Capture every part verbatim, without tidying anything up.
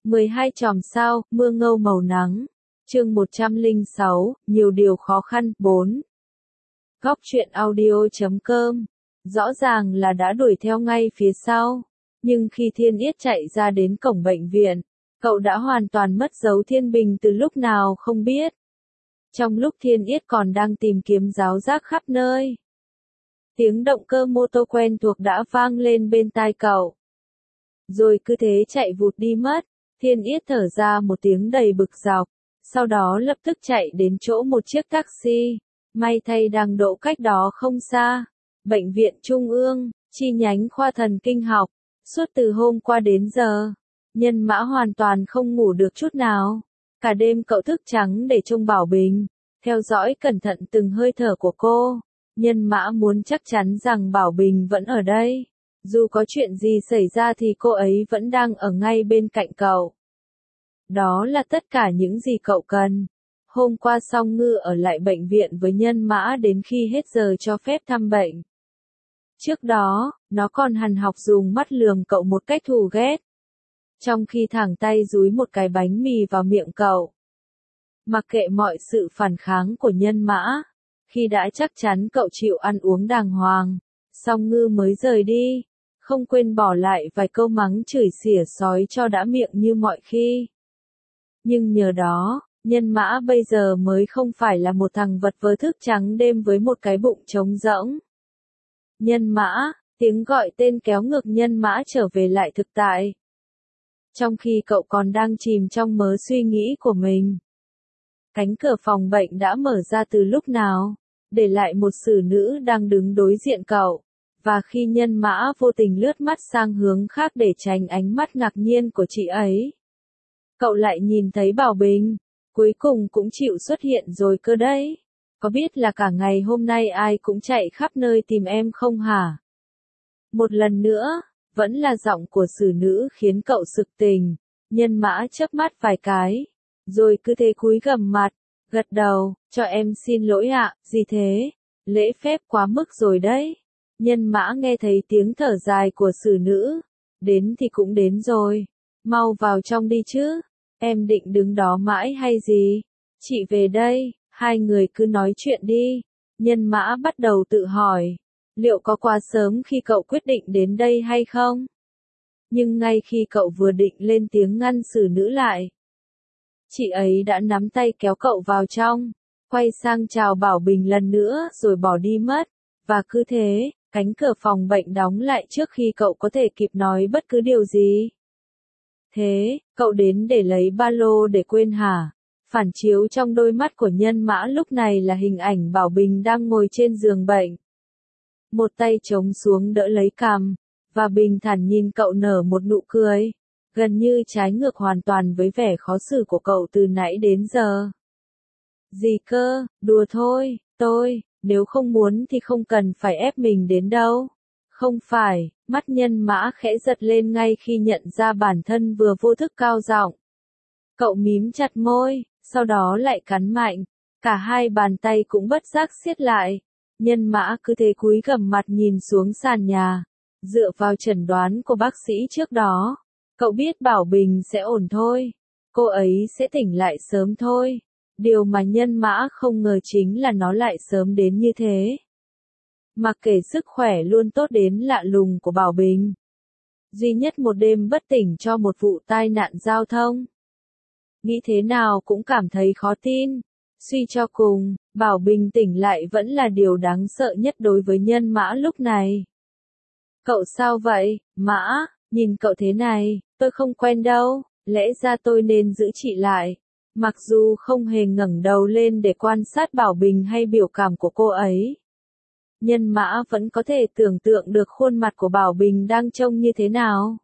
mười hai chòm sao, mưa ngâu màu nắng. Chương một trăm lẻ sáu, nhiều điều khó khăn. bốn. Góc truyện audio chấm com. Rõ ràng là đã đuổi theo ngay phía sau. Nhưng khi Thiên Yết chạy ra đến cổng bệnh viện, cậu đã hoàn toàn mất dấu Thiên Bình từ lúc nào không biết. Trong lúc Thiên Yết còn đang tìm kiếm giáo giác khắp nơi, tiếng động cơ mô tô quen thuộc đã vang lên bên tai cậu. Rồi cứ thế chạy vụt đi mất. Thiên Yết thở ra một tiếng đầy bực dọc, sau đó lập tức chạy đến chỗ một chiếc taxi, may thay đang đỗ cách đó không xa. Bệnh viện Trung ương, chi nhánh khoa thần kinh học. Suốt từ hôm qua đến giờ, Nhân Mã hoàn toàn không ngủ được chút nào. Cả đêm cậu thức trắng để trông Bảo Bình, theo dõi cẩn thận từng hơi thở của cô. Nhân Mã muốn chắc chắn rằng Bảo Bình vẫn ở đây. Dù có chuyện gì xảy ra thì cô ấy vẫn đang ở ngay bên cạnh cậu. Đó là tất cả những gì cậu cần. Hôm qua Song Ngư ở lại bệnh viện với Nhân Mã đến khi hết giờ cho phép thăm bệnh. Trước đó, nó còn hằn học dùng mắt lườm cậu một cách thù ghét, trong khi thẳng tay dúi một cái bánh mì vào miệng cậu. Mặc kệ mọi sự phản kháng của Nhân Mã, khi đã chắc chắn cậu chịu ăn uống đàng hoàng, Song Ngư mới rời đi, không quên bỏ lại vài câu mắng chửi xỉa sói cho đã miệng như mọi khi. Nhưng nhờ đó, Nhân Mã bây giờ mới không phải là một thằng vật vờ thức trắng đêm với một cái bụng trống rỗng. Nhân Mã, tiếng gọi tên kéo ngược Nhân Mã trở về lại thực tại. Trong khi cậu còn đang chìm trong mớ suy nghĩ của mình, cánh cửa phòng bệnh đã mở ra từ lúc nào, để lại một xử nữ đang đứng đối diện cậu. Và khi Nhân Mã vô tình lướt mắt sang hướng khác để tránh ánh mắt ngạc nhiên của chị ấy, cậu lại nhìn thấy Bảo Bình, cuối cùng cũng chịu xuất hiện rồi cơ đấy. Có biết là cả ngày hôm nay ai cũng chạy khắp nơi tìm em không hả? Một lần nữa, vẫn là giọng của xử nữ khiến cậu sực tỉnh. Nhân Mã chớp mắt vài cái, rồi cứ thế cúi gằm mặt, gật đầu, cho em xin lỗi ạ. Gì thế? Lễ phép quá mức rồi đấy. Nhân Mã nghe thấy tiếng thở dài của xử nữ. Đến thì cũng đến rồi. Mau vào trong đi chứ. Em định đứng đó mãi hay gì? Chị về đây. Hai người cứ nói chuyện đi. Nhân Mã bắt đầu tự hỏi, liệu có quá sớm khi cậu quyết định đến đây hay không? Nhưng ngay khi cậu vừa định lên tiếng ngăn xử nữ lại, chị ấy đã nắm tay kéo cậu vào trong, quay sang chào Bảo Bình lần nữa rồi bỏ đi mất. Và cứ thế, cánh cửa phòng bệnh đóng lại trước khi cậu có thể kịp nói bất cứ điều gì. Thế, cậu đến để lấy ba lô để quên hả? Phản chiếu trong đôi mắt của Nhân Mã lúc này là hình ảnh Bảo Bình đang ngồi trên giường bệnh. Một tay chống xuống đỡ lấy cằm, và bình thản nhìn cậu nở một nụ cười, gần như trái ngược hoàn toàn với vẻ khó xử của cậu từ nãy đến giờ. Gì cơ, đùa thôi, tôi, nếu không muốn thì không cần phải ép mình đến đâu. Không phải, mắt Nhân Mã khẽ giật lên ngay khi nhận ra bản thân vừa vô thức cao giọng. Cậu mím chặt môi, sau đó lại cắn mạnh, cả hai bàn tay cũng bất giác siết lại. Nhân Mã cứ thế cúi gằm mặt nhìn xuống sàn nhà. Dựa vào chẩn đoán của bác sĩ trước đó, cậu biết Bảo Bình sẽ ổn thôi. Cô ấy sẽ tỉnh lại sớm thôi. Điều mà Nhân Mã không ngờ chính là nó lại sớm đến như thế. Mặc kệ sức khỏe luôn tốt đến lạ lùng của Bảo Bình, duy nhất một đêm bất tỉnh cho một vụ tai nạn giao thông. Nghĩ thế nào cũng cảm thấy khó tin. Suy cho cùng, Bảo Bình tỉnh lại vẫn là điều đáng sợ nhất đối với Nhân Mã lúc này. Cậu sao vậy, Mã? Nhìn cậu thế này, tôi không quen đâu, lẽ ra tôi nên giữ chị lại. Mặc dù không hề ngẩng đầu lên để quan sát Bảo Bình hay biểu cảm của cô ấy, Nhân Mã vẫn có thể tưởng tượng được khuôn mặt của Bảo Bình đang trông như thế nào.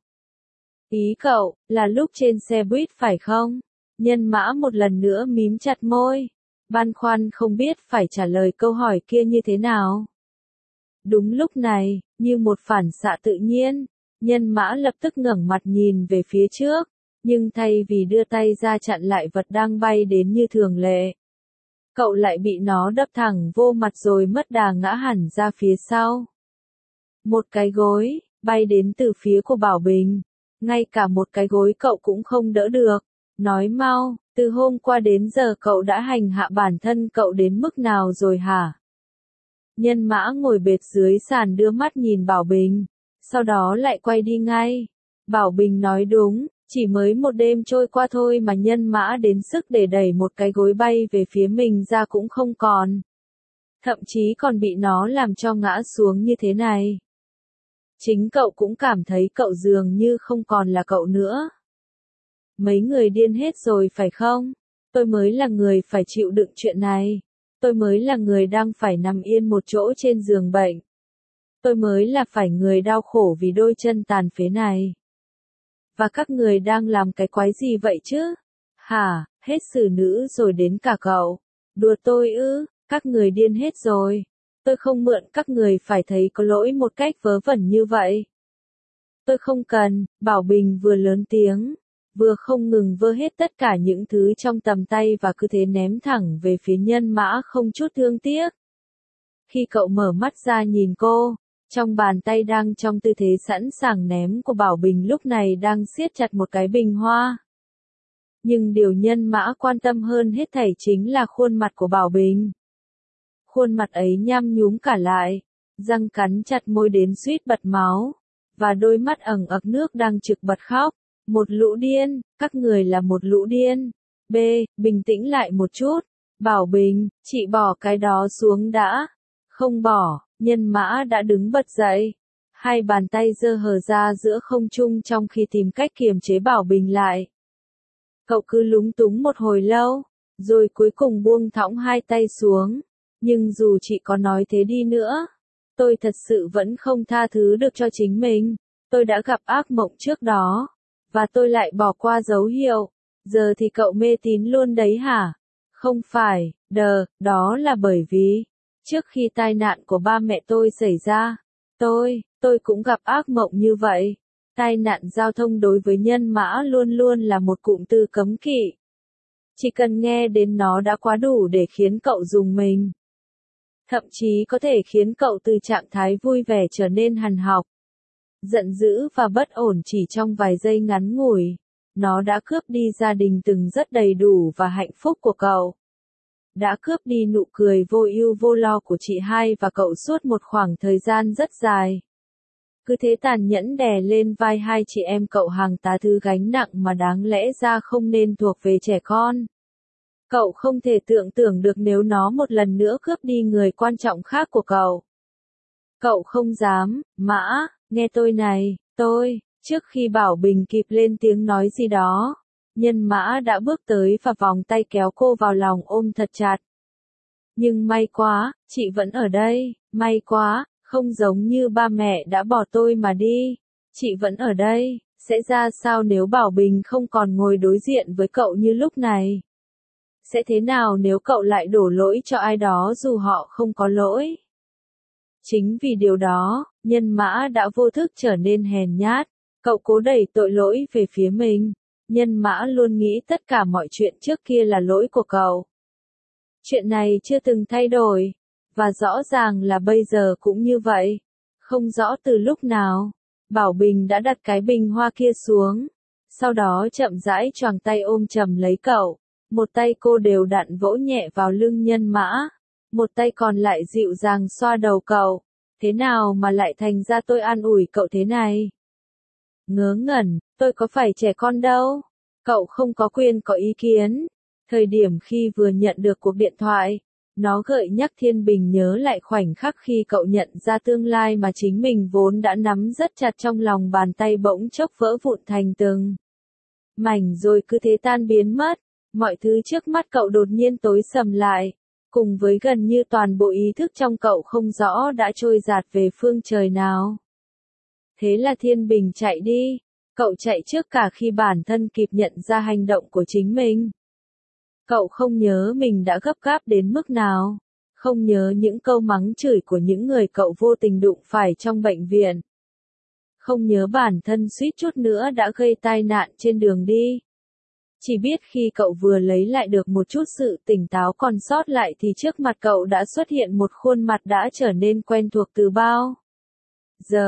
Ý cậu, là lúc trên xe buýt phải không? Nhân Mã một lần nữa mím chặt môi, băn khoăn không biết phải trả lời câu hỏi kia như thế nào. Đúng lúc này, như một phản xạ tự nhiên, Nhân Mã lập tức ngẩng mặt nhìn về phía trước, nhưng thay vì đưa tay ra chặn lại vật đang bay đến như thường lệ, cậu lại bị nó đập thẳng vô mặt rồi mất đà ngã hẳn ra phía sau. Một cái gối bay đến từ phía của Bảo Bình. ngay cả một cái gối cậu cũng không đỡ được. Nói mau, từ hôm qua đến giờ cậu đã hành hạ bản thân cậu đến mức nào rồi hả? Nhân Mã ngồi bệt dưới sàn đưa mắt nhìn Bảo Bình, sau đó lại quay đi ngay. Bảo Bình nói đúng, chỉ mới một đêm trôi qua thôi mà Nhân Mã đến sức để đẩy một cái gối bay về phía mình ra cũng không còn. Thậm chí còn bị nó làm cho ngã xuống như thế này. Chính cậu cũng cảm thấy cậu dường như không còn là cậu nữa. Mấy người điên hết rồi phải không? Tôi mới là người phải chịu đựng chuyện này. Tôi mới là người đang phải nằm yên một chỗ trên giường bệnh. Tôi mới là phải người đau khổ vì đôi chân tàn phế này. Và các người đang làm cái quái gì vậy chứ? Hả, hết xử nữ rồi đến cả cậu. Đùa tôi ư, các người điên hết rồi. Tôi không mượn các người phải thấy có lỗi một cách vớ vẩn như vậy. Tôi không cần, Bảo Bình vừa lớn tiếng, vừa không ngừng vơ hết tất cả những thứ trong tầm tay và cứ thế ném thẳng về phía Nhân Mã không chút thương tiếc. Khi cậu mở mắt ra nhìn cô, trong bàn tay đang trong tư thế sẵn sàng ném của Bảo Bình lúc này đang siết chặt một cái bình hoa. Nhưng điều Nhân Mã quan tâm hơn hết thảy chính là khuôn mặt của Bảo Bình. Khuôn mặt ấy nham nhúm cả lại, răng cắn chặt môi đến suýt bật máu, và đôi mắt ẩn ực nước đang trực bật khóc. Một lũ điên, các người là một lũ điên. B, bình tĩnh lại một chút. Bảo Bình, chị bỏ cái đó xuống đã. Không bỏ, Nhân Mã đã đứng bật dậy. Hai bàn tay giơ hờ ra giữa không trung trong khi tìm cách kiềm chế Bảo Bình lại. Cậu cứ lúng túng một hồi lâu, rồi cuối cùng buông thõng hai tay xuống. Nhưng dù chị có nói thế đi nữa, tôi thật sự vẫn không tha thứ được cho chính mình. Tôi đã gặp ác mộng trước đó, và tôi lại bỏ qua dấu hiệu. Giờ thì cậu mê tín luôn đấy hả? Không phải, đờ, đó là bởi vì, trước khi tai nạn của ba mẹ tôi xảy ra, tôi, tôi cũng gặp ác mộng như vậy. Tai nạn giao thông đối với Nhân Mã luôn luôn là một cụm từ cấm kỵ. Chỉ cần nghe đến nó đã quá đủ để khiến cậu rùng mình. Thậm chí có thể khiến cậu từ trạng thái vui vẻ trở nên hằn học, giận dữ và bất ổn chỉ trong vài giây ngắn ngủi. Nó đã cướp đi gia đình từng rất đầy đủ và hạnh phúc của cậu. Đã cướp đi nụ cười vô ưu vô lo của chị hai và cậu suốt một khoảng thời gian rất dài. Cứ thế tàn nhẫn đè lên vai hai chị em cậu hàng tá thứ gánh nặng mà đáng lẽ ra không nên thuộc về trẻ con. Cậu không thể tưởng tượng được nếu nó một lần nữa cướp đi người quan trọng khác của cậu. Cậu không dám, Mã, nghe tôi này, tôi, trước khi Bảo Bình kịp lên tiếng nói gì đó, Nhân Mã đã bước tới và vòng tay kéo cô vào lòng ôm thật chặt. Nhưng may quá, chị vẫn ở đây, may quá, không giống như ba mẹ đã bỏ tôi mà đi, chị vẫn ở đây. Sẽ ra sao nếu Bảo Bình không còn ngồi đối diện với cậu như lúc này? Sẽ thế nào nếu cậu lại đổ lỗi cho ai đó dù họ không có lỗi? Chính vì điều đó, Nhân Mã đã vô thức trở nên hèn nhát. Cậu cố đẩy tội lỗi về phía mình. Nhân Mã luôn nghĩ tất cả mọi chuyện trước kia là lỗi của cậu. Chuyện này chưa từng thay đổi, và rõ ràng là bây giờ cũng như vậy. Không rõ từ lúc nào, Bảo Bình đã đặt cái bình hoa kia xuống, sau đó chậm rãi choàng tay ôm chầm lấy cậu. Một tay cô đều đặn vỗ nhẹ vào lưng Nhân Mã, một tay còn lại dịu dàng xoa đầu cậu. Thế nào mà lại thành ra tôi an ủi cậu thế này? Ngớ ngẩn, tôi có phải trẻ con đâu. Cậu không có quyền có ý kiến. Thời điểm khi vừa nhận được cuộc điện thoại, nó gợi nhắc Thiên Bình nhớ lại khoảnh khắc khi cậu nhận ra tương lai mà chính mình vốn đã nắm rất chặt trong lòng bàn tay bỗng chốc vỡ vụn thành từng mảnh rồi cứ thế tan biến mất. Mọi thứ trước mắt cậu đột nhiên tối sầm lại, cùng với gần như toàn bộ ý thức trong cậu không rõ đã trôi dạt về phương trời nào. Thế là Thiên Bình chạy đi, cậu chạy trước cả khi bản thân kịp nhận ra hành động của chính mình. Cậu không nhớ mình đã gấp gáp đến mức nào, không nhớ những câu mắng chửi của những người cậu vô tình đụng phải trong bệnh viện. Không nhớ bản thân suýt chút nữa đã gây tai nạn trên đường đi. Chỉ biết khi cậu vừa lấy lại được một chút sự tỉnh táo còn sót lại thì trước mặt cậu đã xuất hiện một khuôn mặt đã trở nên quen thuộc từ bao giờ.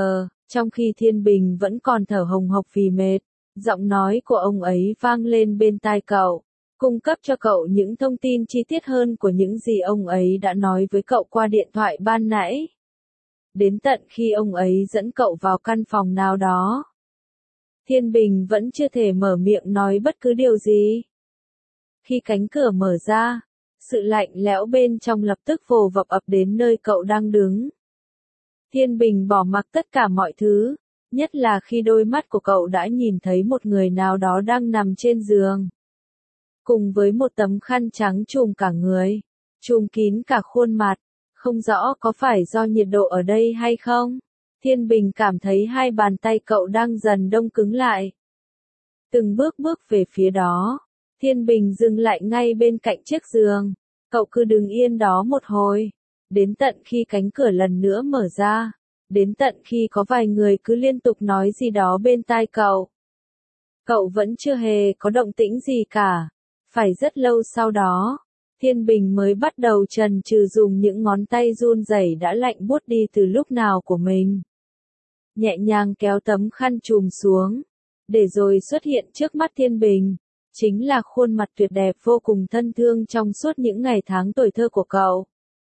Trong khi Thiên Bình vẫn còn thở hồng hộc vì mệt, giọng nói của ông ấy vang lên bên tai cậu, cung cấp cho cậu những thông tin chi tiết hơn của những gì ông ấy đã nói với cậu qua điện thoại ban nãy. Đến tận khi ông ấy dẫn cậu vào căn phòng nào đó, Thiên Bình vẫn chưa thể mở miệng nói bất cứ điều gì. Khi cánh cửa mở ra, sự lạnh lẽo bên trong lập tức vồ vập ập đến nơi cậu đang đứng. Thiên Bình bỏ mặc tất cả mọi thứ, nhất là khi đôi mắt của cậu đã nhìn thấy một người nào đó đang nằm trên giường, cùng với một tấm khăn trắng trùm cả người, trùm kín cả khuôn mặt. Không rõ có phải do nhiệt độ ở đây hay không? Thiên Bình cảm thấy hai bàn tay cậu đang dần đông cứng lại. Từng bước bước về phía đó, Thiên Bình dừng lại ngay bên cạnh chiếc giường. Cậu cứ đứng yên đó một hồi, đến tận khi cánh cửa lần nữa mở ra, đến tận khi có vài người cứ liên tục nói gì đó bên tai cậu. Cậu vẫn chưa hề có động tĩnh gì cả. Phải rất lâu sau đó, Thiên Bình mới bắt đầu chần chừ dùng những ngón tay run rẩy đã lạnh buốt đi từ lúc nào của mình. Nhẹ nhàng kéo tấm khăn trùm xuống, để rồi xuất hiện trước mắt Thiên Bình, chính là khuôn mặt tuyệt đẹp vô cùng thân thương trong suốt những ngày tháng tuổi thơ của cậu.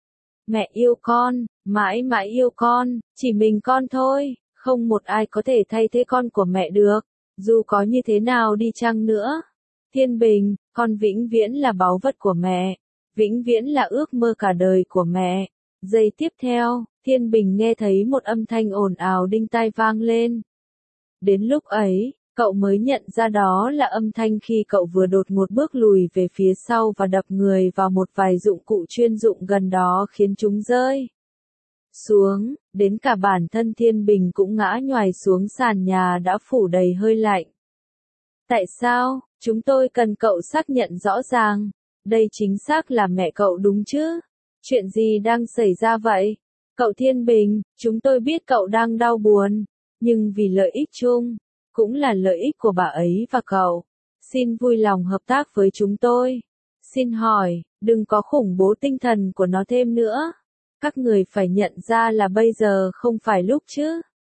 Mẹ yêu con, mãi mãi yêu con, chỉ mình con thôi, không một ai có thể thay thế con của mẹ được, dù có như thế nào đi chăng nữa. Thiên Bình, con vĩnh viễn là báu vật của mẹ, vĩnh viễn là ước mơ cả đời của mẹ. Giây tiếp theo, Thiên Bình nghe thấy một âm thanh ồn ào đinh tai vang lên. Đến lúc ấy, cậu mới nhận ra đó là âm thanh khi cậu vừa đột ngột bước lùi về phía sau và đập người vào một vài dụng cụ chuyên dụng gần đó khiến chúng rơi xuống, đến cả bản thân Thiên Bình cũng ngã nhoài xuống sàn nhà đã phủ đầy hơi lạnh. Tại sao? Chúng tôi cần cậu xác nhận rõ ràng. Đây chính xác là mẹ cậu đúng chứ? Chuyện gì đang xảy ra vậy? Cậu Thiên Bình, chúng tôi biết cậu đang đau buồn, nhưng vì lợi ích chung, cũng là lợi ích của bà ấy và cậu, xin vui lòng hợp tác với chúng tôi. Xin hỏi, đừng có khủng bố tinh thần của nó thêm nữa. Các người phải nhận ra là bây giờ không phải lúc chứ.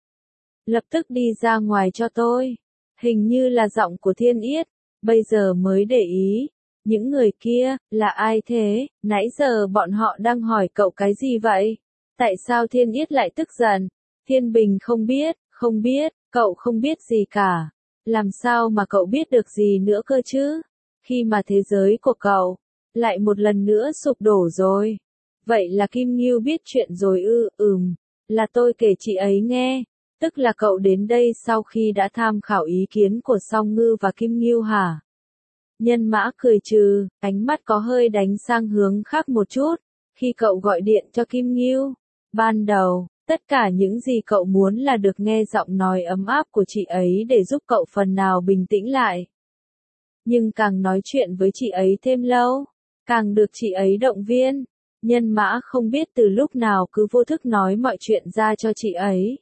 Lập tức đi ra ngoài cho tôi. Hình như là giọng của Thiên Yết, bây giờ mới để ý. Những người kia, là ai thế? Nãy giờ bọn họ đang hỏi cậu cái gì vậy? Tại sao Thiên Yết lại tức giận? Thiên Bình không biết, không biết, cậu không biết gì cả. Làm sao mà cậu biết được gì nữa cơ chứ? Khi mà thế giới của cậu, lại một lần nữa sụp đổ rồi. Vậy là Kim Ngưu biết chuyện rồi ư? Ừm, là tôi kể chị ấy nghe. Tức là cậu đến đây sau khi đã tham khảo ý kiến của Song Ngư và Kim Ngưu hả? Nhân Mã cười trừ, ánh mắt có hơi đánh sang hướng khác một chút. Khi cậu gọi điện cho Kim Ngưu, ban đầu, tất cả những gì cậu muốn là được nghe giọng nói ấm áp của chị ấy để giúp cậu phần nào bình tĩnh lại. Nhưng càng nói chuyện với chị ấy thêm lâu, càng được chị ấy động viên. Nhân Mã không biết từ lúc nào cứ vô thức nói mọi chuyện ra cho chị ấy.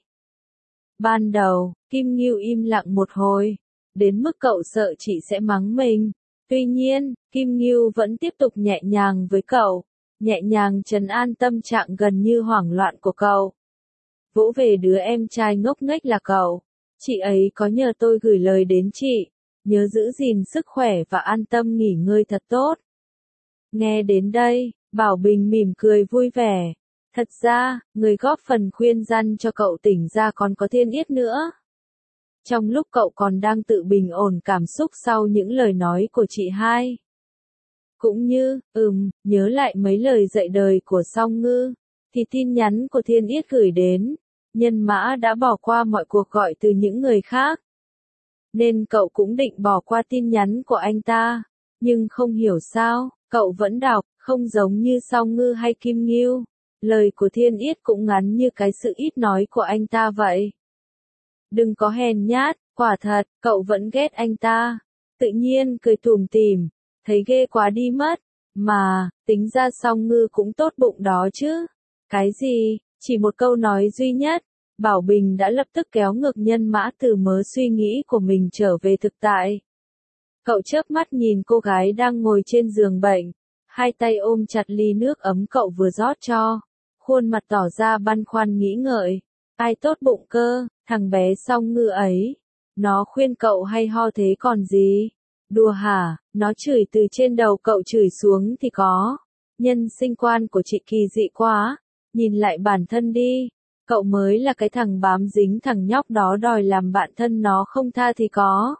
Ban đầu, Kim Ngưu im lặng một hồi, đến mức cậu sợ chị sẽ mắng mình. Tuy nhiên, Kim Ngưu vẫn tiếp tục nhẹ nhàng với cậu, nhẹ nhàng trấn an tâm trạng gần như hoảng loạn của cậu. Vỗ về đứa em trai ngốc nghếch là cậu. Chị ấy có nhờ tôi gửi lời đến chị, nhớ giữ gìn sức khỏe và an tâm nghỉ ngơi thật tốt. Nghe đến đây, Bảo Bình mỉm cười vui vẻ. Thật ra, người góp phần khuyên răn cho cậu tỉnh ra còn có Thiên Yết nữa. Trong lúc cậu còn đang tự bình ổn cảm xúc sau những lời nói của chị hai. Cũng như, ừm, nhớ lại mấy lời dạy đời của Song Ngư, thì tin nhắn của Thiên Yết gửi đến. Nhân Mã đã bỏ qua mọi cuộc gọi từ những người khác, nên cậu cũng định bỏ qua tin nhắn của anh ta. Nhưng không hiểu sao, cậu vẫn đọc, không giống như Song Ngư hay Kim Ngưu. Lời của Thiên Yết cũng ngắn như cái sự ít nói của anh ta vậy. Đừng có hèn nhát, quả thật, cậu vẫn ghét anh ta. Tự nhiên cười tủm tỉm, thấy ghê quá đi mất. Mà, tính ra Song Ngư cũng tốt bụng đó chứ. Cái gì, chỉ một câu nói duy nhất, Bảo Bình đã lập tức kéo ngược Nhân Mã từ mớ suy nghĩ của mình trở về thực tại. Cậu chớp mắt nhìn cô gái đang ngồi trên giường bệnh, hai tay ôm chặt ly nước ấm cậu vừa rót cho, khuôn mặt tỏ ra băn khoăn nghĩ ngợi. Ai tốt bụng cơ, thằng bé Song Ngư ấy. Nó khuyên cậu hay ho thế còn gì? Đùa hả, nó chửi từ trên đầu cậu chửi xuống thì có. Nhân sinh quan của chị kỳ dị quá. Nhìn lại bản thân đi. Cậu mới là cái thằng bám dính thằng nhóc đó đòi làm bạn thân nó không tha thì có.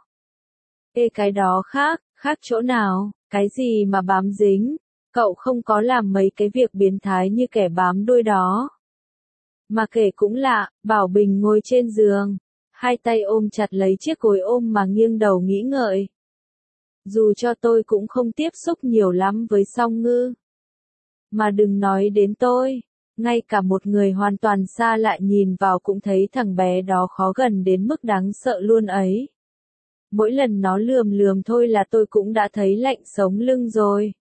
Ê cái đó khác, khác chỗ nào, cái gì mà bám dính, cậu không có làm mấy cái việc biến thái như kẻ bám đuôi đó. Mà kể cũng lạ, Bảo Bình ngồi trên giường, hai tay ôm chặt lấy chiếc gối ôm mà nghiêng đầu nghĩ ngợi. Dù cho tôi cũng không tiếp xúc nhiều lắm với Song Ngư. Mà đừng nói đến tôi, ngay cả một người hoàn toàn xa lạ nhìn vào cũng thấy thằng bé đó khó gần đến mức đáng sợ luôn ấy. Mỗi lần nó lườm lườm thôi là tôi cũng đã thấy lạnh sống lưng rồi.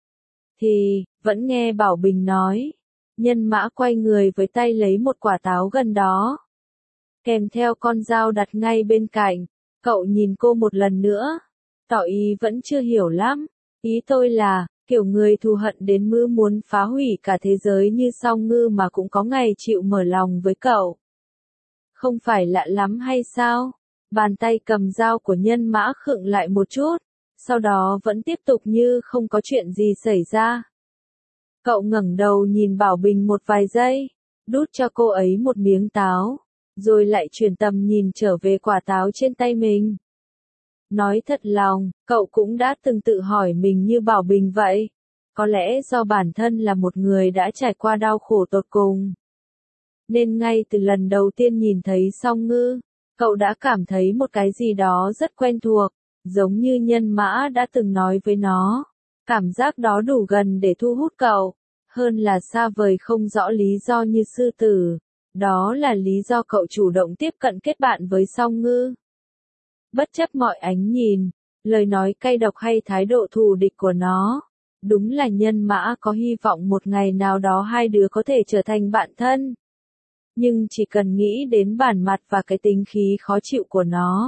Thì, vẫn nghe Bảo Bình nói. Nhân Mã quay người với tay lấy một quả táo gần đó. Kèm theo con dao đặt ngay bên cạnh. Cậu nhìn cô một lần nữa. Tỏ ý vẫn chưa hiểu lắm. Ý tôi là, kiểu người thù hận đến mưa muốn phá hủy cả thế giới như Song Ngư mà cũng có ngày chịu mở lòng với cậu. Không phải lạ lắm hay sao? Bàn tay cầm dao của Nhân Mã khựng lại một chút, sau đó vẫn tiếp tục như không có chuyện gì xảy ra. Cậu ngẩng đầu nhìn Bảo Bình một vài giây, đút cho cô ấy một miếng táo, rồi lại chuyển tầm nhìn trở về quả táo trên tay mình. Nói thật lòng, cậu cũng đã từng tự hỏi mình như Bảo Bình vậy. Có lẽ do bản thân là một người đã trải qua đau khổ tột cùng. Nên ngay từ lần đầu tiên nhìn thấy Song Ngư, cậu đã cảm thấy một cái gì đó rất quen thuộc, giống như Nhân Mã đã từng nói với nó. Cảm giác đó đủ gần để thu hút cậu, hơn là xa vời không rõ lý do như sư tử. Đó là lý do cậu chủ động tiếp cận kết bạn với Song Ngư. Bất chấp mọi ánh nhìn, lời nói cay độc hay thái độ thù địch của nó, đúng là Nhân Mã có hy vọng một ngày nào đó hai đứa có thể trở thành bạn thân. Nhưng chỉ cần nghĩ đến bản mặt và cái tính khí khó chịu của nó,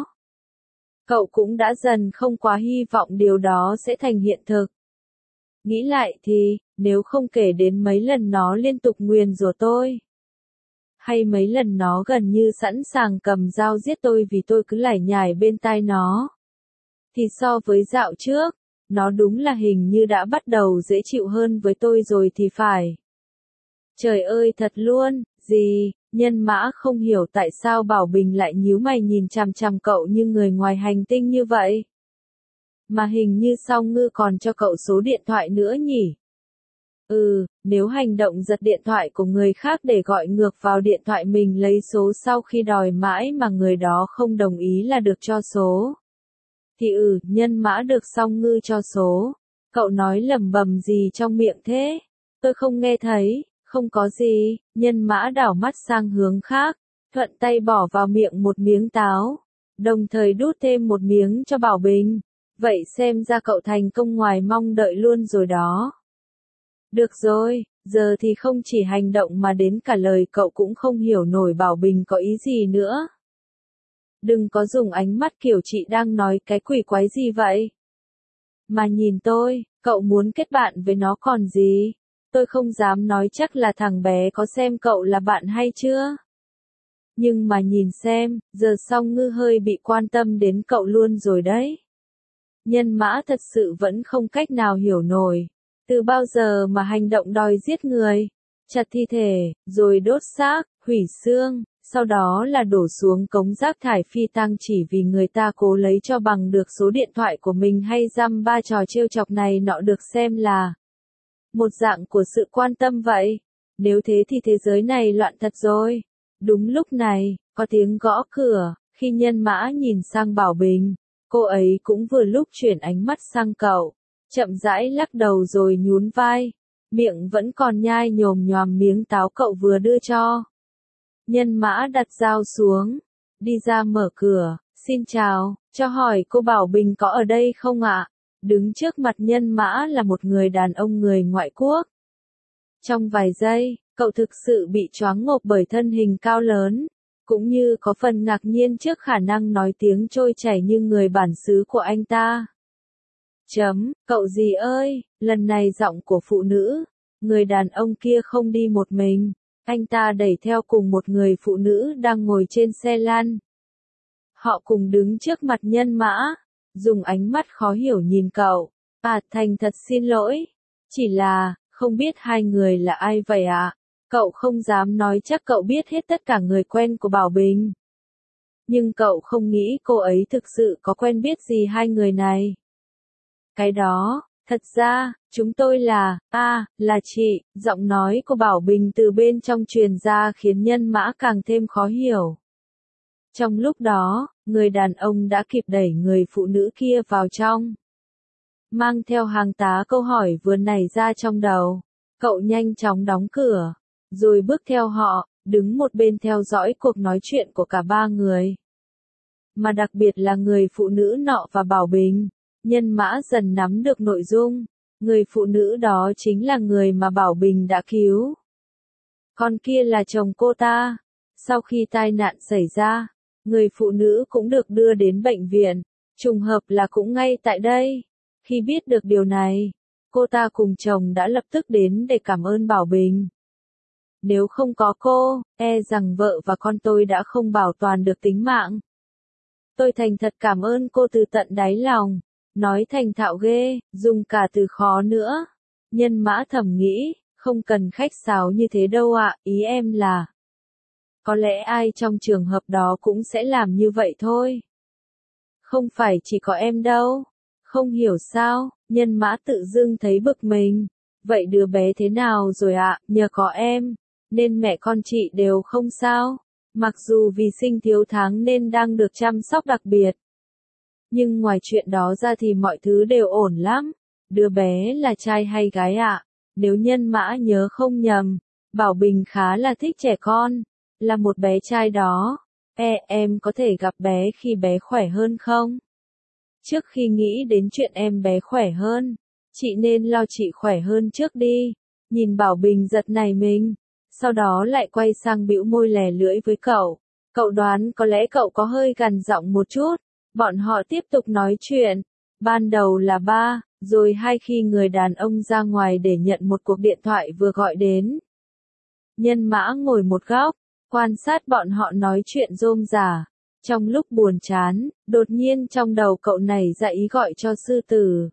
cậu cũng đã dần không quá hy vọng điều đó sẽ thành hiện thực. Nghĩ lại thì, nếu không kể đến mấy lần nó liên tục nguyền rủa tôi, hay mấy lần nó gần như sẵn sàng cầm dao giết tôi vì tôi cứ lải nhải bên tai nó, thì so với dạo trước, nó đúng là hình như đã bắt đầu dễ chịu hơn với tôi rồi thì phải. Trời ơi thật luôn, gì, Nhân Mã không hiểu tại sao Bảo Bình lại nhíu mày nhìn chằm chằm cậu như người ngoài hành tinh như vậy. Mà hình như Song Ngư còn cho cậu số điện thoại nữa nhỉ? Ừ, nếu hành động giật điện thoại của người khác để gọi ngược vào điện thoại mình lấy số sau khi đòi mãi mà người đó không đồng ý là được cho số. Thì ừ, Nhân Mã được Song Ngư cho số. Cậu nói lẩm bẩm gì trong miệng thế? Tôi không nghe thấy. Không có gì, Nhân Mã đảo mắt sang hướng khác, thuận tay bỏ vào miệng một miếng táo, đồng thời đút thêm một miếng cho Bảo Bình. Vậy xem ra cậu thành công ngoài mong đợi luôn rồi đó. Được rồi, giờ thì không chỉ hành động mà đến cả lời cậu cũng không hiểu nổi Bảo Bình có ý gì nữa. Đừng có dùng ánh mắt kiểu chị đang nói cái quỷ quái gì vậy. Mà nhìn tôi, cậu muốn kết bạn với nó còn gì. Tôi không dám nói chắc là thằng bé có xem cậu là bạn hay chưa. Nhưng mà nhìn xem, giờ Song Ngư hơi bị quan tâm đến cậu luôn rồi đấy. Nhân Mã thật sự vẫn không cách nào hiểu nổi. Từ bao giờ mà hành động đòi giết người, chặt thi thể, rồi đốt xác, hủy xương, sau đó là đổ xuống cống rác thải phi tang chỉ vì người ta cố lấy cho bằng được số điện thoại của mình hay dăm ba trò trêu chọc này nọ được xem là một dạng của sự quan tâm vậy. Nếu thế thì thế giới này loạn thật rồi. Đúng lúc này, có tiếng gõ cửa, khi Nhân Mã nhìn sang Bảo Bình, cô ấy cũng vừa lúc chuyển ánh mắt sang cậu, chậm rãi lắc đầu rồi nhún vai, miệng vẫn còn nhai nhồm nhoàm miếng táo cậu vừa đưa cho. Nhân Mã đặt dao xuống, đi ra mở cửa, xin chào, cho hỏi cô Bảo Bình có ở đây không ạ? Đứng trước mặt Nhân Mã là một người đàn ông người ngoại quốc. Trong vài giây, cậu thực sự bị choáng ngộp bởi thân hình cao lớn, cũng như có phần ngạc nhiên trước khả năng nói tiếng trôi chảy như người bản xứ của anh ta. Chấm, cậu gì ơi, lần này giọng của phụ nữ, người đàn ông kia không đi một mình, Anh ta đẩy theo cùng một người phụ nữ đang ngồi trên xe lăn. Họ cùng đứng trước mặt nhân mã, dùng ánh mắt khó hiểu nhìn cậu. À, thành thật xin lỗi. Chỉ là, không biết hai người là ai vậy ạ? À? Cậu không dám nói chắc cậu biết hết tất cả người quen của Bảo Bình. Nhưng cậu không nghĩ cô ấy thực sự có quen biết gì hai người này. Cái đó, thật ra, chúng tôi là, a à, là chị, giọng nói của Bảo Bình từ bên trong truyền ra khiến nhân mã càng thêm khó hiểu. Trong lúc đó, người đàn ông đã kịp đẩy người phụ nữ kia vào trong. Mang theo hàng tá câu hỏi vừa nảy ra trong đầu, cậu nhanh chóng đóng cửa, rồi bước theo họ, đứng một bên theo dõi cuộc nói chuyện của cả ba người. Mà đặc biệt là người phụ nữ nọ và Bảo Bình, nhân mã dần nắm được nội dung, người phụ nữ đó chính là người mà Bảo Bình đã cứu. Còn kia là chồng cô ta. Sau khi tai nạn xảy ra, người phụ nữ cũng được đưa đến bệnh viện, trùng hợp là cũng ngay tại đây. Khi biết được điều này, cô ta cùng chồng đã lập tức đến để cảm ơn Bảo Bình. Nếu không có cô, e rằng vợ và con tôi đã không bảo toàn được tính mạng. Tôi thành thật cảm ơn cô từ tận đáy lòng. Nói thành thạo ghê, dùng cả từ khó nữa. Nhân mã thầm nghĩ, không cần khách sáo như thế đâu ạ, ý em là. Có lẽ ai trong trường hợp đó cũng sẽ làm như vậy thôi. Không phải chỉ có em đâu. Không hiểu sao, nhân mã tự dưng thấy bực mình. Vậy đứa bé thế nào rồi ạ, nhờ có em, nên mẹ con chị đều không sao. Mặc dù vì sinh thiếu tháng nên đang được chăm sóc đặc biệt. Nhưng ngoài chuyện đó ra thì mọi thứ đều ổn lắm. Đứa bé là trai hay gái ạ? Nếu nhân mã nhớ không nhầm, Bảo Bình khá là thích trẻ con. Là một bé trai đó. E, em có thể gặp bé khi bé khỏe hơn không? Trước khi nghĩ đến chuyện em bé khỏe hơn, chị nên lo chị khỏe hơn trước đi. Nhìn Bảo Bình giật nảy mình, sau đó lại quay sang bĩu môi lè lưỡi với cậu. Cậu đoán có lẽ cậu có hơi gằn giọng một chút. Bọn họ tiếp tục nói chuyện. Ban đầu là ba, rồi hai khi người đàn ông ra ngoài để nhận một cuộc điện thoại vừa gọi đến. Nhân mã ngồi một góc, quan sát bọn họ nói chuyện rôm rả. Trong lúc buồn chán, đột nhiên trong đầu cậu nảy ra ý gọi cho sư tử.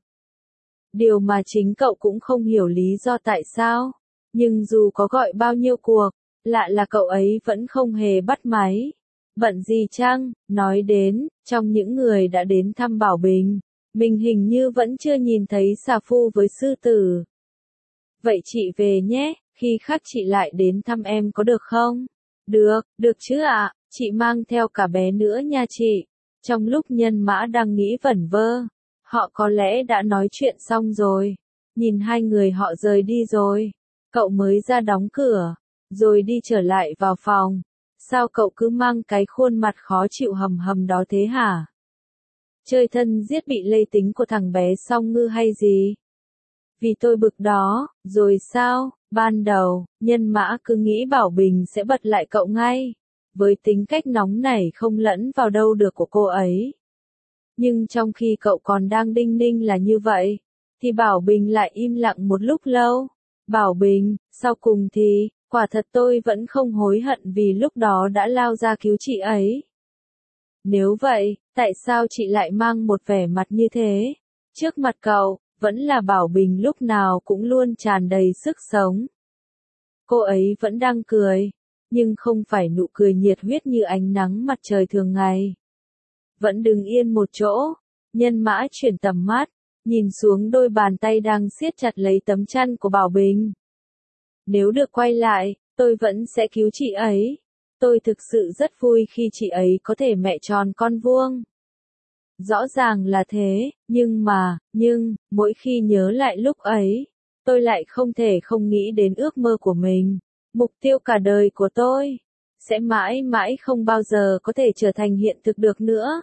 Điều mà chính cậu cũng không hiểu lý do tại sao. Nhưng dù có gọi bao nhiêu cuộc, lạ là cậu ấy vẫn không hề bắt máy. Bận gì chăng? Nói đến, trong những người đã đến thăm Bảo Bình, mình hình như vẫn chưa nhìn thấy xà phu với sư tử. Vậy chị về nhé, khi khác chị lại đến thăm em có được không? Được, được chứ ạ, chị mang theo cả bé nữa nha chị. Trong lúc nhân mã đang nghĩ vẩn vơ, họ có lẽ đã nói chuyện xong rồi. Nhìn hai người họ rời đi rồi, cậu mới ra đóng cửa, rồi đi trở lại vào phòng. Sao cậu cứ mang cái khuôn mặt khó chịu hầm hầm đó thế hả? Chơi thân giết bị lây tính của thằng bé Song Ngư hay gì? Vì tôi bực đó, rồi sao? Ban đầu, nhân mã cứ nghĩ Bảo Bình sẽ bật lại cậu ngay. Với tính cách nóng nảy không lẫn vào đâu được của cô ấy. Nhưng trong khi cậu còn đang đinh ninh là như vậy, thì Bảo Bình lại im lặng một lúc lâu. Bảo Bình, sau cùng thì, quả thật tôi vẫn không hối hận vì lúc đó đã lao ra cứu chị ấy. Nếu vậy, tại sao chị lại mang một vẻ mặt như thế? Trước mặt cậu, vẫn là Bảo Bình lúc nào cũng luôn tràn đầy sức sống. Cô ấy vẫn đang cười, nhưng không phải nụ cười nhiệt huyết như ánh nắng mặt trời thường ngày. Vẫn đứng yên một chỗ, nhân mã chuyển tầm mắt, nhìn xuống đôi bàn tay đang siết chặt lấy tấm chăn của Bảo Bình. Nếu được quay lại, tôi vẫn sẽ cứu chị ấy. Tôi thực sự rất vui khi chị ấy có thể mẹ tròn con vuông. Rõ ràng là thế, nhưng mà, nhưng, mỗi khi nhớ lại lúc ấy, tôi lại không thể không nghĩ đến ước mơ của mình. Mục tiêu cả đời của tôi, sẽ mãi mãi không bao giờ có thể trở thành hiện thực được nữa.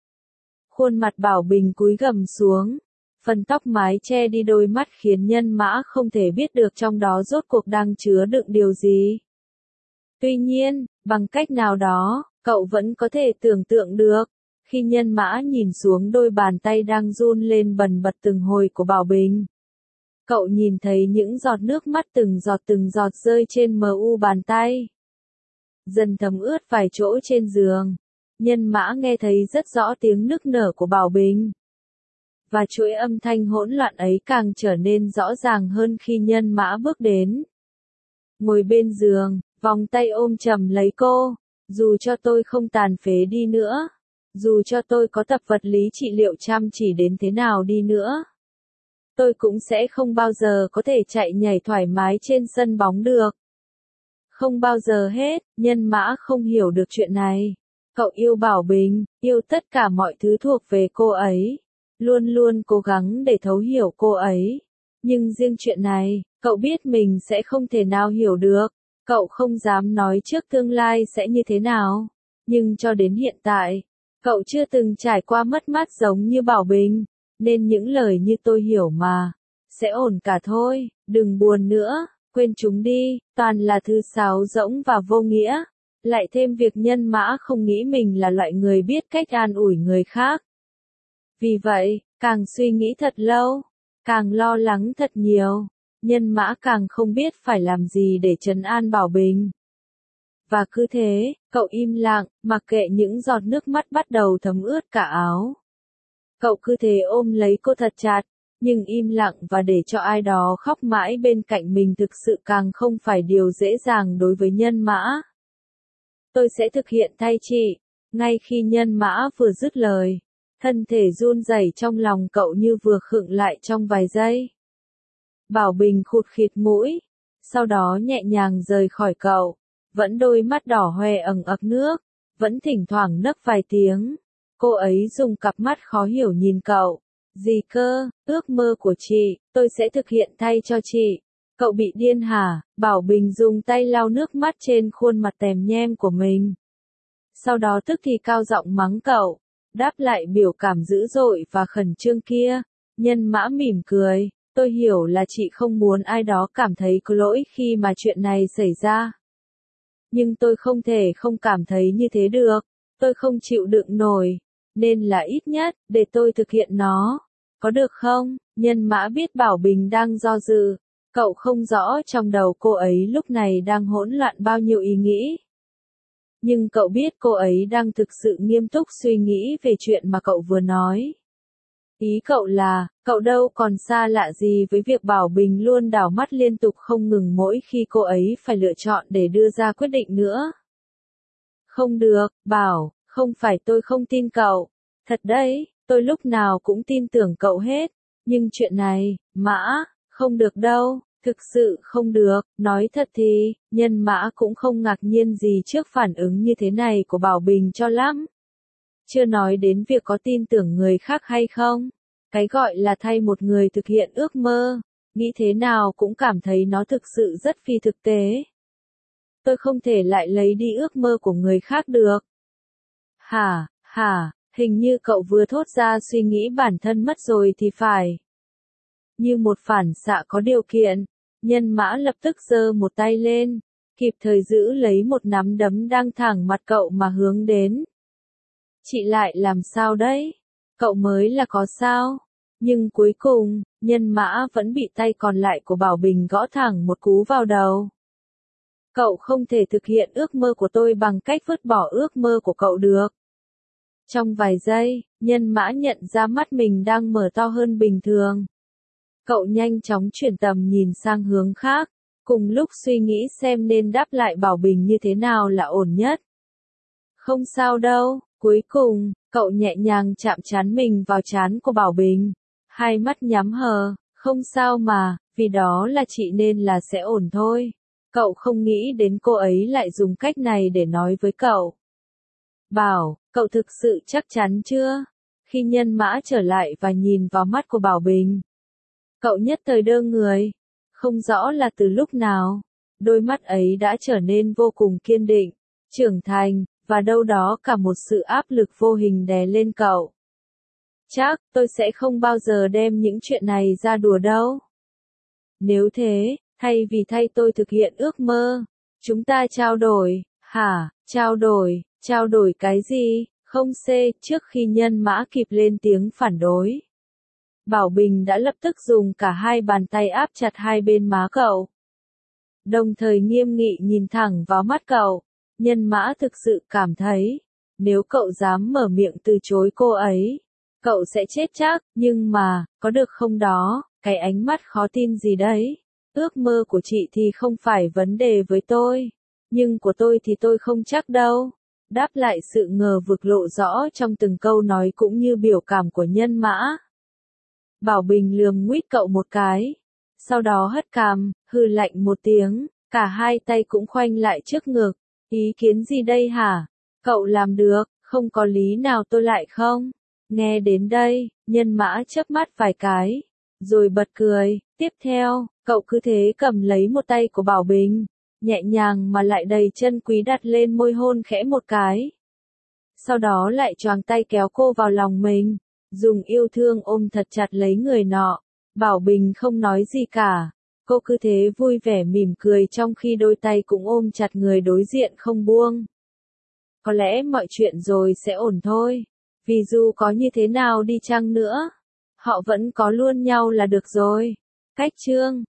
Khuôn mặt Bảo Bình cúi gằm xuống. Phần tóc mái che đi đôi mắt khiến nhân mã không thể biết được trong đó rốt cuộc đang chứa đựng điều gì. Tuy nhiên, bằng cách nào đó, cậu vẫn có thể tưởng tượng được, khi nhân mã nhìn xuống đôi bàn tay đang run lên bần bật từng hồi của Bảo Bình. Cậu nhìn thấy những giọt nước mắt từng giọt từng giọt rơi trên mờ u bàn tay. Dần thấm ướt vài chỗ trên giường. Nhân Mã nghe thấy rất rõ tiếng nức nở của Bảo Bình. Và chuỗi âm thanh hỗn loạn ấy càng trở nên rõ ràng hơn khi Nhân Mã bước đến. Ngồi bên giường, vòng tay ôm chầm lấy cô. Dù cho tôi không tàn phế đi nữa. Dù cho tôi có tập vật lý trị liệu chăm chỉ đến thế nào đi nữa. Tôi cũng sẽ không bao giờ có thể chạy nhảy thoải mái trên sân bóng được. Không bao giờ hết, Nhân Mã không hiểu được chuyện này. Cậu yêu Bảo Bình, yêu tất cả mọi thứ thuộc về cô ấy. Luôn luôn cố gắng để thấu hiểu cô ấy. Nhưng riêng chuyện này, cậu biết mình sẽ không thể nào hiểu được. Cậu không dám nói trước tương lai sẽ như thế nào. Nhưng cho đến hiện tại, cậu chưa từng trải qua mất mát giống như Bảo Bình. Nên những lời như tôi hiểu mà. Sẽ ổn cả thôi, đừng buồn nữa, quên chúng đi, toàn là thứ sáo rỗng và vô nghĩa. Lại thêm việc Nhân Mã không nghĩ mình là loại người biết cách an ủi người khác. Vì vậy, càng suy nghĩ thật lâu, càng lo lắng thật nhiều, Nhân Mã càng không biết phải làm gì để trấn an Bảo Bình. Và cứ thế, cậu im lặng, mặc kệ những giọt nước mắt bắt đầu thấm ướt cả áo. Cậu cứ thế ôm lấy cô thật chặt, nhưng im lặng và để cho ai đó khóc mãi bên cạnh mình thực sự càng không phải điều dễ dàng đối với Nhân Mã. Tôi sẽ thực hiện thay chị. Ngay khi Nhân Mã vừa dứt lời, thân thể run rẩy trong lòng cậu như vừa khựng lại trong vài giây. Bảo Bình khụt khịt mũi, sau đó nhẹ nhàng rời khỏi cậu, vẫn đôi mắt đỏ hoe ẩn ực nước, vẫn thỉnh thoảng nấc vài tiếng. Cô ấy dùng cặp mắt khó hiểu nhìn cậu. Gì cơ, ước mơ của chị, tôi sẽ thực hiện thay cho chị. Cậu bị điên hả? Bảo Bình dùng tay lau nước mắt trên khuôn mặt tèm nhem của mình. Sau đó tức thì cao giọng mắng cậu, đáp lại biểu cảm dữ dội và khẩn trương kia. Nhân Mã mỉm cười, tôi hiểu là chị không muốn ai đó cảm thấy có lỗi khi mà chuyện này xảy ra. Nhưng tôi không thể không cảm thấy như thế được, tôi không chịu đựng nổi, nên là ít nhất, để tôi thực hiện nó. Có được không? Nhân Mã biết Bảo Bình đang do dự. Cậu không rõ trong đầu cô ấy lúc này đang hỗn loạn bao nhiêu ý nghĩ. Nhưng cậu biết cô ấy đang thực sự nghiêm túc suy nghĩ về chuyện mà cậu vừa nói. Ý cậu là, cậu đâu còn xa lạ gì với việc Bảo Bình luôn đảo mắt liên tục không ngừng mỗi khi cô ấy phải lựa chọn để đưa ra quyết định nữa. Không được, Bảo, không phải tôi không tin cậu. Thật đấy, tôi lúc nào cũng tin tưởng cậu hết. Nhưng chuyện này, Mã, không được đâu. Thực sự không được, nói thật thì, Nhân Mã cũng không ngạc nhiên gì trước phản ứng như thế này của Bảo Bình cho lắm. Chưa nói đến việc có tin tưởng người khác hay không. Cái gọi là thay một người thực hiện ước mơ, nghĩ thế nào cũng cảm thấy nó thực sự rất phi thực tế. Tôi không thể lại lấy đi ước mơ của người khác được. Hả, hả, hình như cậu vừa thốt ra suy nghĩ bản thân mất rồi thì phải. Như một phản xạ có điều kiện, Nhân Mã lập tức giơ một tay lên, kịp thời giữ lấy một nắm đấm đang thẳng mặt cậu mà hướng đến. Chị lại làm sao đấy? Cậu mới là có sao? Nhưng cuối cùng, Nhân Mã vẫn bị tay còn lại của Bảo Bình gõ thẳng một cú vào đầu. Cậu không thể thực hiện ước mơ của tôi bằng cách vứt bỏ ước mơ của cậu được. Trong vài giây, Nhân Mã nhận ra mắt mình đang mở to hơn bình thường. Cậu nhanh chóng chuyển tầm nhìn sang hướng khác, cùng lúc suy nghĩ xem nên đáp lại Bảo Bình như thế nào là ổn nhất. Không sao đâu, cuối cùng, cậu nhẹ nhàng chạm trán mình vào trán của Bảo Bình. Hai mắt nhắm hờ, không sao mà, vì đó là chị nên là sẽ ổn thôi. Cậu không nghĩ đến cô ấy lại dùng cách này để nói với cậu. Bảo, cậu thực sự chắc chắn chưa? Khi Nhân Mã trở lại và nhìn vào mắt của Bảo Bình, cậu nhất thời đơ người. Không rõ là từ lúc nào, đôi mắt ấy đã trở nên vô cùng kiên định, trưởng thành, và đâu đó cả một sự áp lực vô hình đè lên cậu. Chắc, tôi sẽ không bao giờ đem những chuyện này ra đùa đâu. Nếu thế, thay vì thay tôi thực hiện ước mơ, chúng ta trao đổi, hả, trao đổi, trao đổi cái gì, không xê, trước khi Nhân Mã kịp lên tiếng phản đối. Bảo Bình đã lập tức dùng cả hai bàn tay áp chặt hai bên má cậu. Đồng thời nghiêm nghị nhìn thẳng vào mắt cậu. Nhân Mã thực sự cảm thấy, nếu cậu dám mở miệng từ chối cô ấy, cậu sẽ chết chắc, nhưng mà, có được không đó, cái ánh mắt khó tin gì đấy. Ước mơ của chị thì không phải vấn đề với tôi, nhưng của tôi thì tôi không chắc đâu. Đáp lại sự ngờ vực lộ rõ trong từng câu nói cũng như biểu cảm của Nhân Mã. Bảo Bình lườm nguýt cậu một cái, sau đó hất cằm, hừ lạnh một tiếng, cả hai tay cũng khoanh lại trước ngực. Ý kiến gì đây hả? Cậu làm được, không có lý nào tôi lại không? Nghe đến đây, Nhân Mã chớp mắt vài cái, rồi bật cười. Tiếp theo, cậu cứ thế cầm lấy một tay của Bảo Bình, nhẹ nhàng mà lại đầy chân quý đặt lên môi hôn khẽ một cái. Sau đó lại choàng tay kéo cô vào lòng mình, dùng yêu thương ôm thật chặt lấy người nọ. Bảo Bình không nói gì cả, cô cứ thế vui vẻ mỉm cười trong khi đôi tay cũng ôm chặt người đối diện không buông. Có lẽ mọi chuyện rồi sẽ ổn thôi, vì dù có như thế nào đi chăng nữa, họ vẫn có luôn nhau là được rồi. Cách chương